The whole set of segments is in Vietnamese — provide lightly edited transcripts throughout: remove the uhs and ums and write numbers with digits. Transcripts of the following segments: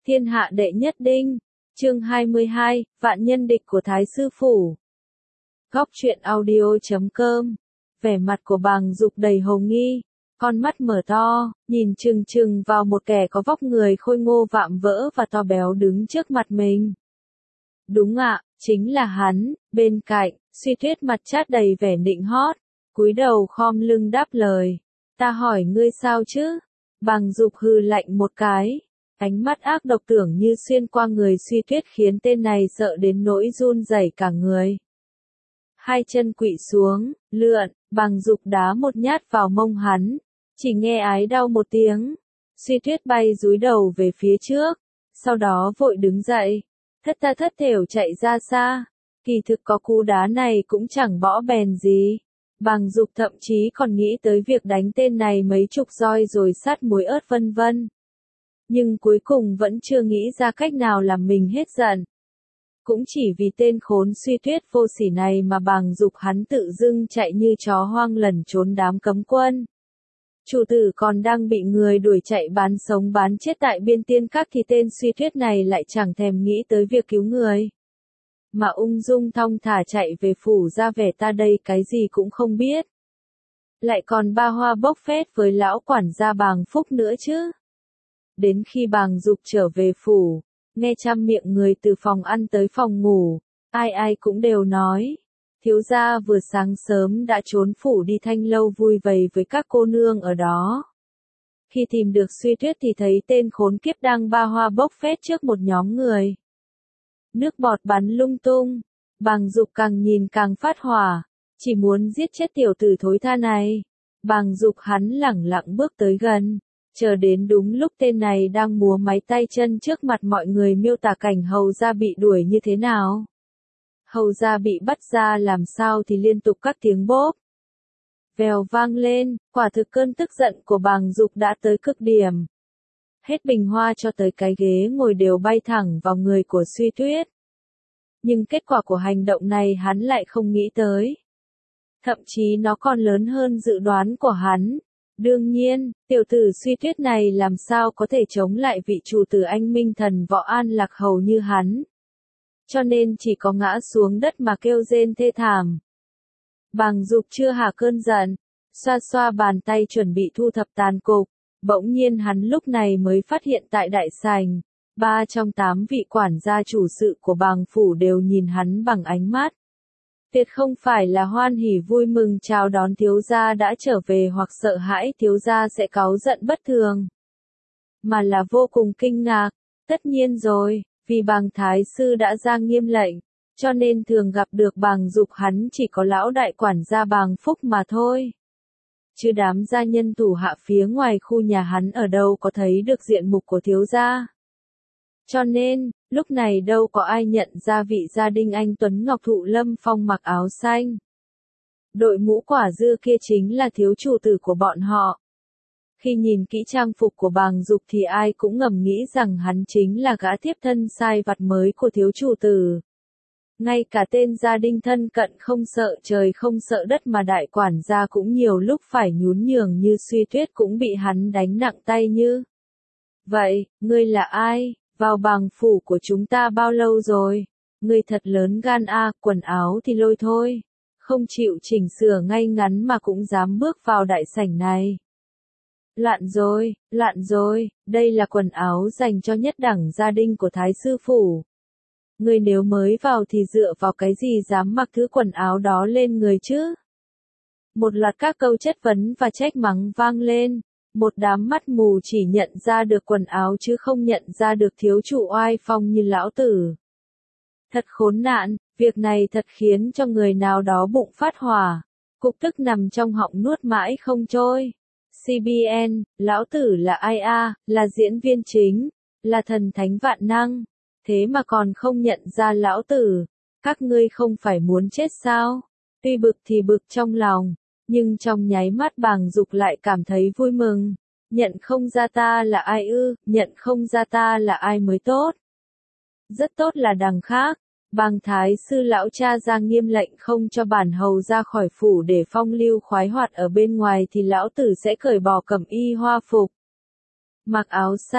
Thiên hạ đệ nhất đinh. Chương 22, vạn nhân địch của Thái sư phủ. Góc truyện audio.com. Vẻ mặt của Bàng Dục đầy hồ nghi, con mắt mở to, nhìn chừng chừng vào một kẻ có vóc người khôi ngô vạm vỡ và to béo đứng trước mặt mình. Đúng ạ, chính là hắn. Bên cạnh, Suy Tuyết mặt chát đầy vẻ nịnh hót, cúi đầu khom lưng đáp lời. Ta hỏi ngươi sao chứ? Bàng Dục hừ lạnh một cái. Ánh mắt ác độc tưởng như xuyên qua người Suy Tuyết khiến tên này sợ đến nỗi run rẩy cả người. Hai chân quỵ xuống, lượn, Bàng Dục đá một nhát vào mông hắn. Chỉ nghe ái đau một tiếng. Suy Tuyết bay dúi đầu về phía trước, sau đó vội đứng dậy, thất tha thất thểu chạy ra xa. Kỳ thực có cú đá này cũng chẳng bỏ bèn gì. Bàng Dục thậm chí còn nghĩ tới việc đánh tên này mấy chục roi rồi sát muối ớt vân vân. Nhưng cuối cùng vẫn chưa nghĩ ra cách nào làm mình hết giận. Cũng chỉ vì tên khốn Suy Tuyết vô sỉ này mà Bàng Dục hắn tự dưng chạy như chó hoang lẩn trốn đám cấm quân. Chủ tử còn đang bị người đuổi chạy bán sống bán chết tại biên tiên các thì tên Suy Tuyết này lại chẳng thèm nghĩ tới việc cứu người. Mà ung dung thong thả chạy về phủ ra vẻ ta đây cái gì cũng không biết. Lại còn ba hoa bốc phét với lão quản gia Bàng Phúc nữa chứ. Đến khi Bàng Dục trở về phủ, nghe trăm miệng người từ phòng ăn tới phòng ngủ, ai ai cũng đều nói. Thiếu gia vừa sáng sớm đã trốn phủ đi Thanh Lâu vui vầy với các cô nương ở đó. Khi tìm được Suy Tuyết thì thấy tên khốn kiếp đang ba hoa bốc phét trước một nhóm người. Nước bọt bắn lung tung, Bàng Dục càng nhìn càng phát hỏa, chỉ muốn giết chết tiểu tử thối tha này. Bàng Dục hắn lẳng lặng bước tới gần, chờ đến đúng lúc tên này đang múa máy tay chân trước mặt mọi người miêu tả cảnh hầu gia bị đuổi như thế nào. Hầu gia bị bắt ra làm sao thì liên tục các tiếng bốp vèo vang lên, quả thực cơn tức giận của Bàng Dục đã tới cực điểm. Hết bình hoa cho tới cái ghế ngồi đều bay thẳng vào người của Suy Tuyết. Nhưng kết quả của hành động này hắn lại không nghĩ tới. Thậm chí nó còn lớn hơn dự đoán của hắn. Đương nhiên, tiểu tử Suy Tuyết này làm sao có thể chống lại vị chủ tử anh minh thần Võ An Lạc Hầu như hắn. Cho nên chỉ có ngã xuống đất mà kêu rên thê thảm. Bàng Dục chưa hạ cơn giận, xoa xoa bàn tay chuẩn bị thu thập tàn cục. Bỗng nhiên hắn lúc này mới phát hiện tại đại sảnh, 3 trong 8 vị quản gia chủ sự của Bàng phủ đều nhìn hắn bằng ánh mắt. Tuyệt không phải là hoan hỉ vui mừng chào đón thiếu gia đã trở về hoặc sợ hãi thiếu gia sẽ cáu giận bất thường. Mà là vô cùng kinh ngạc. Tất nhiên rồi, vì Bàng thái sư đã ra nghiêm lệnh, cho nên thường gặp được Bàng Dục hắn chỉ có lão đại quản gia Bàng Phúc mà thôi. Chứ đám gia nhân thủ hạ phía ngoài khu nhà hắn ở đâu có thấy được diện mục của thiếu gia. Cho nên, lúc này đâu có ai nhận ra vị gia đình anh Tuấn Ngọc Thụ Lâm Phong mặc áo xanh. Đội mũ quả dưa kia chính là thiếu chủ tử của bọn họ. Khi nhìn kỹ trang phục của Bàng Dục thì ai cũng ngầm nghĩ rằng hắn chính là gã tiếp thân sai vặt mới của thiếu chủ tử. Ngay cả tên gia đình thân cận không sợ trời không sợ đất mà đại quản gia cũng nhiều lúc phải nhún nhường như Suy Tuyết cũng bị hắn đánh nặng tay như. Vậy, ngươi là ai? Vào Bàng phủ của chúng ta bao lâu rồi? Ngươi thật lớn gan a, quần áo thì lôi thôi. Không chịu chỉnh sửa ngay ngắn mà cũng dám bước vào đại sảnh này. Loạn rồi, đây là quần áo dành cho nhất đẳng gia đình của Thái sư phủ. Ngươi nếu mới vào thì dựa vào cái gì dám mặc thứ quần áo đó lên người chứ? Một loạt các câu chất vấn và trách mắng vang lên. Một đám mắt mù chỉ nhận ra được quần áo chứ không nhận ra được thiếu chủ oai phong như lão tử. Thật khốn nạn, việc này thật khiến cho người nào đó bụng phát hỏa. Cục tức nằm trong họng nuốt mãi không trôi. CBN, lão tử là ai a? Là diễn viên chính, là thần thánh vạn năng. Thế mà còn không nhận ra lão tử. Các ngươi không phải muốn chết sao? Tuy bực thì bực trong lòng. Nhưng trong nháy mắt Bàng Dục lại cảm thấy vui mừng. Nhận không ra ta là ai ư, nhận không ra ta là ai mới tốt. Rất tốt là đằng khác. Bàng thái sư lão cha ra nghiêm lệnh không cho bản hầu ra khỏi phủ để phong lưu khoái hoạt ở bên ngoài thì lão tử sẽ cởi bỏ cẩm y hoa phục. Mặc áo xanh,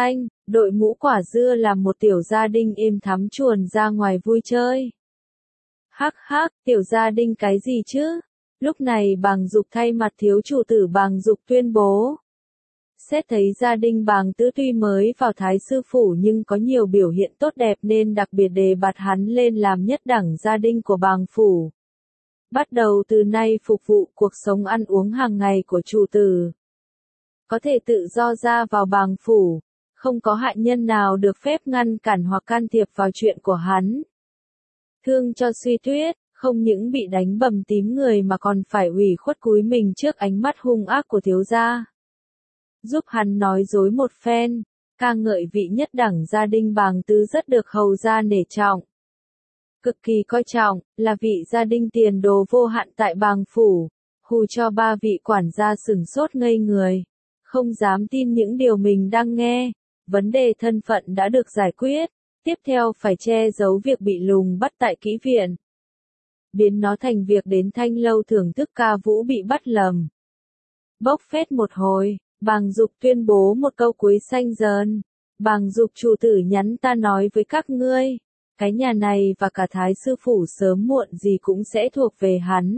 Đội mũ quả dưa là một tiểu gia đình êm thắm chuồn ra ngoài vui chơi. Hắc hắc, tiểu gia đình cái gì chứ? Lúc này Bàng Dục thay mặt thiếu chủ tử Bàng Dục tuyên bố. Xét thấy gia đình Bàng Tứ tuy mới vào Thái sư phủ nhưng có nhiều biểu hiện tốt đẹp nên đặc biệt đề bạt hắn lên làm nhất đẳng gia đình của Bàng phủ. Bắt đầu từ nay phục vụ cuộc sống ăn uống hàng ngày của chủ tử. Có thể tự do ra vào Bàng phủ, không có hạ nhân nào được phép ngăn cản hoặc can thiệp vào chuyện của hắn. Thương cho Suy Tuyết, không những bị đánh bầm tím người mà còn phải ủy khuất cúi mình trước ánh mắt hung ác của thiếu gia. Giúp hắn nói dối một phen, ca ngợi vị nhất đẳng gia đình Bàng Tứ rất được hầu gia nể trọng. Cực kỳ coi trọng, là vị gia đình tiền đồ vô hạn tại Bàng phủ, hù cho ba vị quản gia sửng sốt ngây người, không dám tin những điều mình đang nghe. Vấn đề thân phận đã được giải quyết, tiếp theo phải che giấu việc bị lùng bắt tại kỹ viện. Biến nó thành việc đến thanh lâu thưởng thức ca vũ bị bắt lầm. Bốc phét một hồi, Bàng Dục tuyên bố một câu cuối xanh dần. Bàng Dục chủ tử nhắn ta nói với các ngươi, cái nhà này và cả Thái sư phủ sớm muộn gì cũng sẽ thuộc về hắn.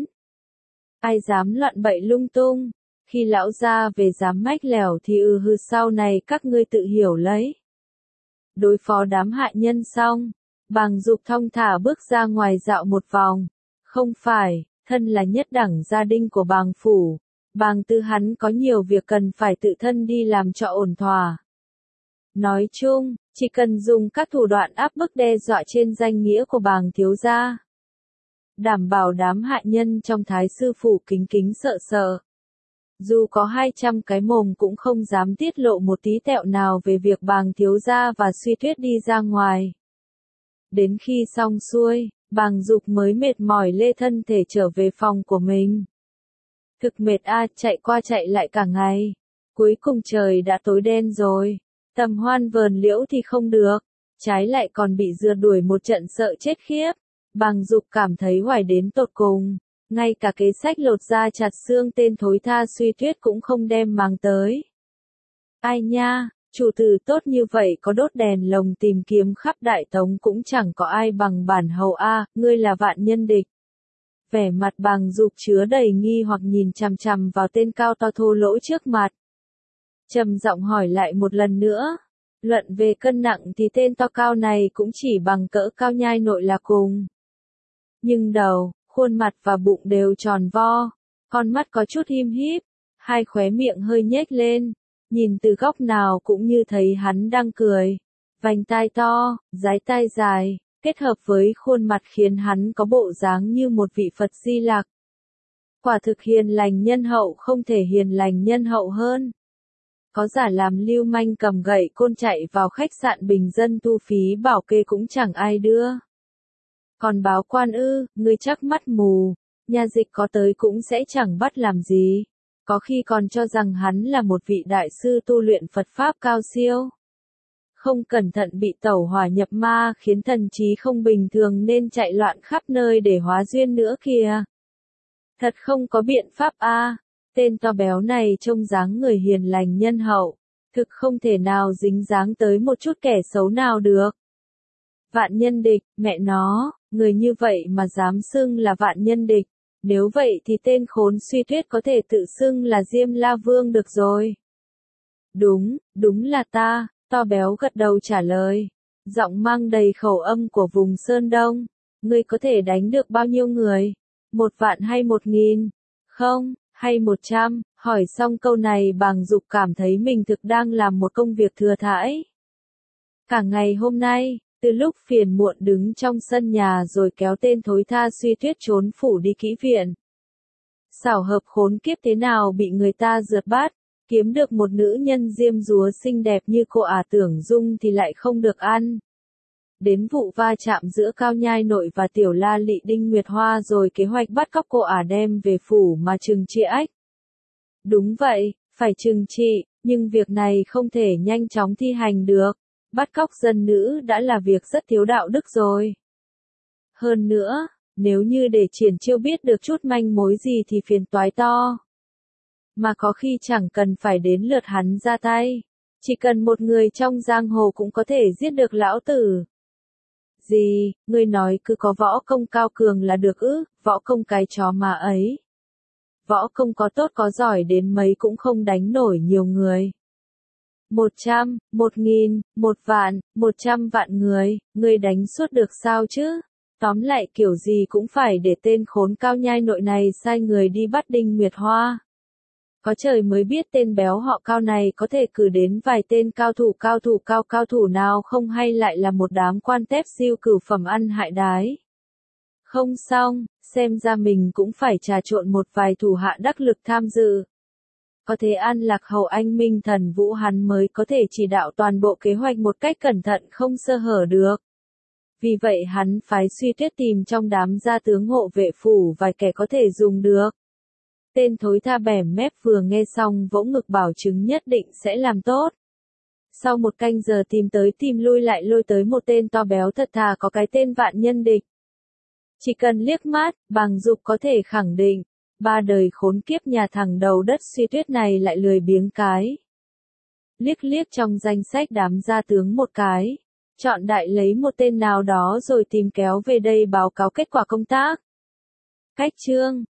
Ai dám loạn bậy lung tung, khi lão gia về dám mách lẻo thì sau này các ngươi tự hiểu lấy. Đối phó đám hạ nhân xong, Bàng Dục thong thả bước ra ngoài dạo một vòng. Không phải, thân là nhất đẳng gia đình của Bàng phủ, Bàng Tứ hắn có nhiều việc cần phải tự thân đi làm cho ổn thỏa. Nói chung, chỉ cần dùng các thủ đoạn áp bức đe dọa trên danh nghĩa của Bàng thiếu gia, đảm bảo đám hạ nhân trong Thái sư phủ kính kính sợ sợ. Dù có 200 cái mồm cũng không dám tiết lộ một tí tẹo nào về việc Bàng thiếu gia và Suy Tuyết đi ra ngoài. Đến khi xong xuôi, Bàng Dục mới mệt mỏi lê thân thể trở về phòng của mình. Thực mệt chạy qua chạy lại cả ngày. Cuối cùng trời đã tối đen rồi. Tầm hoan vờn liễu thì không được, trái lại còn bị rượt đuổi một trận sợ chết khiếp. Bàng Dục cảm thấy hoài đến tột cùng. Ngay cả kế sách lột da chặt xương tên thối tha Suy Tuyết cũng không đem mang tới. Ai nha, chủ tử tốt như vậy có đốt đèn lồng tìm kiếm khắp Đại Tống cũng chẳng có ai bằng bản hầu ngươi là vạn nhân địch. Vẻ mặt Bàng Dục chứa đầy nghi hoặc nhìn chằm chằm vào tên cao to thô lỗ trước mặt. Trầm giọng hỏi lại một lần nữa. Luận về cân nặng thì tên to cao này cũng chỉ bằng cỡ Cao Nhai nội là cùng. Nhưng đầu, khuôn mặt và bụng đều tròn vo, con mắt có chút hím híp, hai khóe miệng hơi nhếch lên, nhìn từ góc nào cũng như thấy hắn đang cười. Vành tai to, dái tai dài, kết hợp với khuôn mặt khiến hắn có bộ dáng như một vị Phật Di Lặc. Quả thực hiền lành nhân hậu không thể hiền lành nhân hậu hơn. Có giả làm lưu manh cầm gậy côn chạy vào khách sạn bình dân thu phí bảo kê cũng chẳng ai đưa. Còn báo quan ngươi chắc mắt mù, nhà dịch có tới cũng sẽ chẳng bắt làm gì. Có khi còn cho rằng hắn là một vị đại sư tu luyện Phật Pháp cao siêu. Không cẩn thận bị tẩu hỏa nhập ma khiến thần trí không bình thường nên chạy loạn khắp nơi để hóa duyên nữa kìa. Thật không có biện pháp tên to béo này trông dáng người hiền lành nhân hậu, thực không thể nào dính dáng tới một chút kẻ xấu nào được. Vạn nhân địch, mẹ nó, người như vậy mà dám xưng là vạn nhân địch, nếu vậy thì tên khốn Suy Tuyết có thể tự xưng là Diêm La Vương được rồi. Đúng là ta, to béo gật đầu trả lời, giọng mang đầy khẩu âm của vùng Sơn Đông. Ngươi có thể đánh được bao nhiêu người? 1 vạn hay 1.000? Không, hay 100? Hỏi xong câu này Bàng Dục cảm thấy mình thực đang làm một công việc thừa thãi. Cả ngày hôm nay, từ lúc phiền muộn đứng trong sân nhà rồi kéo tên thối tha Suy Tuyết trốn phủ đi kỹ viện. Xảo hợp khốn kiếp thế nào bị người ta rượt bắt, kiếm được một nữ nhân diêm dúa xinh đẹp như cô Tưởng Dung thì lại không được ăn. Đến vụ va chạm giữa Cao Nhai nội và Tiểu La Lị Đinh Nguyệt Hoa rồi kế hoạch bắt cóc cô đem về phủ mà trừng trị ách. Đúng vậy, phải trừng trị, nhưng việc này không thể nhanh chóng thi hành được. Bắt cóc dân nữ đã là việc rất thiếu đạo đức rồi. Hơn nữa, nếu như để triển chiêu biết được chút manh mối gì thì phiền toái to. Mà có khi chẳng cần phải đến lượt hắn ra tay. Chỉ cần một người trong giang hồ cũng có thể giết được lão tử. Gì, ngươi nói cứ có võ công cao cường là được ư, võ công cái chó mà ấy. Võ công có tốt có giỏi đến mấy cũng không đánh nổi nhiều người. 100, 1000, 1 vạn, 100 vạn người, ngươi đánh suốt được sao chứ? Tóm lại kiểu gì cũng phải để tên khốn cao nhai nội này sai người đi bắt Đinh Nguyệt Hoa. Có trời mới biết tên béo họ Cao này có thể cử đến vài tên cao thủ nào không, hay lại là một đám quan tép siêu cửu phẩm ăn hại đái. Không xong, xem ra mình cũng phải trà trộn một vài thủ hạ đắc lực tham dự. Có thế An Lạc Hầu anh Minh Thần Vũ hắn mới có thể chỉ đạo toàn bộ kế hoạch một cách cẩn thận không sơ hở được. Vì vậy hắn phái Suy Tuyết tìm trong đám gia tướng hộ vệ phủ vài kẻ có thể dùng được. Tên thối tha bẻm mép vừa nghe xong vỗ ngực bảo chứng nhất định sẽ làm tốt. Sau một canh giờ tìm tới tìm lui lại lôi tới một tên to béo thật thà có cái tên Vạn Nhân Địch. Chỉ cần liếc mắt, Bàng Dục có thể khẳng định, ba đời khốn kiếp nhà thằng đầu đất Suy Tuyết này lại lười biếng cái. Liếc liếc trong danh sách đám gia tướng một cái, chọn đại lấy một tên nào đó rồi tìm kéo về đây báo cáo kết quả công tác. Cách chương